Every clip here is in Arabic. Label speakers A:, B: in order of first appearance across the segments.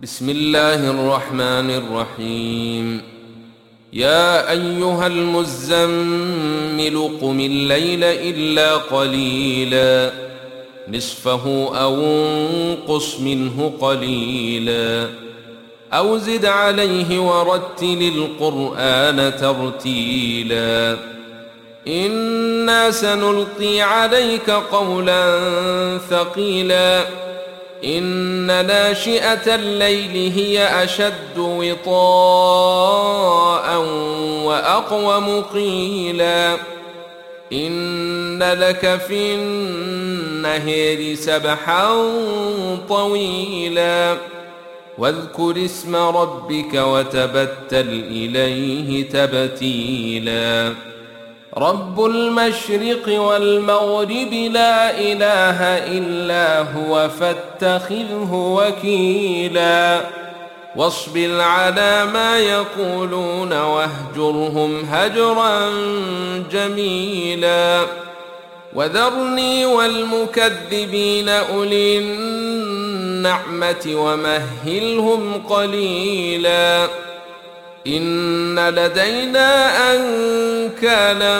A: بسم الله الرحمن الرحيم. يا أيها المزمل قم الليل إلا قليلا نصفه أو انقص منه قليلا أو زد عليه ورتل القرآن ترتيلا إنا سنلقي عليك قولا ثقيلا إن ناشئة الليل هي أشد وطاء وأقوم قيلا إن لك في النهار سبحا طويلا واذكر اسم ربك وتبتل إليه تبتيلا رب المشرق والمغرب لا إله إلا هو فاتخذه وكيلا واصبر على ما يقولون واهجرهم هجرا جميلا وذرني والمكذبين أولي النعمة ومهلهم قليلا إن لدينا أنكالا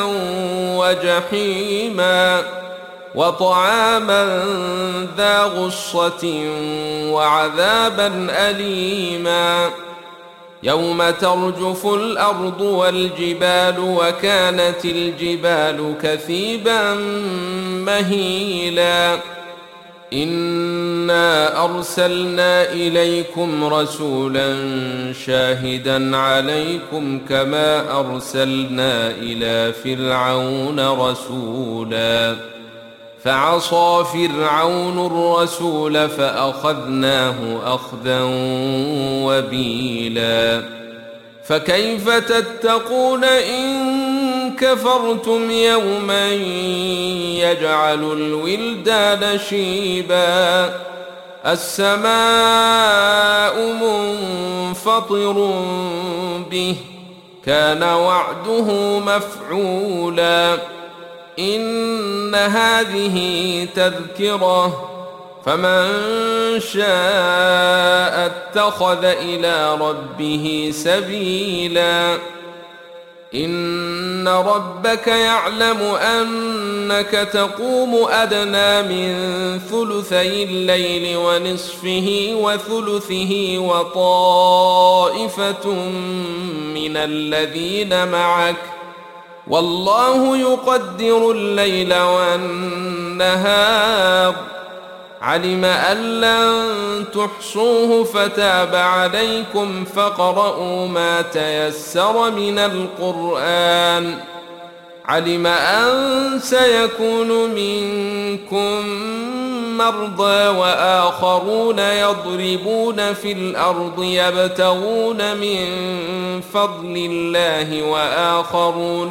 A: وجحيما وطعاما ذا غصة وعذابا أليما يوم ترجف الأرض والجبال وكانت الجبال كثيبا مهيلا إنا أرسلنا إليكم رسولا شاهدا عليكم كما أرسلنا إلى فرعون رسولا فعصى فرعون الرسول فأخذناه أخذا وبيلا فكيف تتقون إن كفرتم يوما يجعل الولدان شيبا السماء منفطر به كان وعده مفعولا إن هذه تذكرة فمن شاء اتخذ إلى ربه سبيلا إن ربك يعلم أنك تقوم أدنى من ثلثي الليل ونصفه وثلثه وطائفة من الذين معك والله يقدر الليل والنهار علم أن لن تحصوه فتاب عليكم فاقرؤوا ما تيسر من القرآن علم أن سيكون منكم مرضى وآخرون يضربون في الأرض يبتغون من فضل الله وآخرون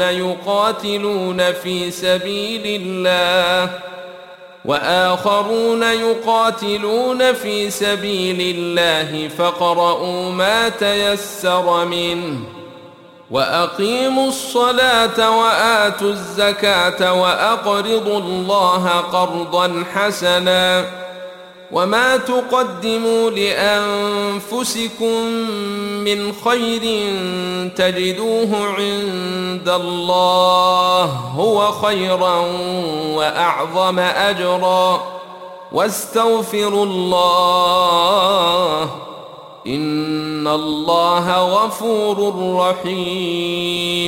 A: يقاتلون في سبيل الله فاقرؤوا ما تيسر منه وأقيموا الصلاة وآتوا الزكاة وأقرضوا الله قرضا حسنا وما تقدموا لأنفسكم من خير تجدوه عند الله هو خيرا وأعظم أجرا واستغفروا الله إن الله غفور رحيم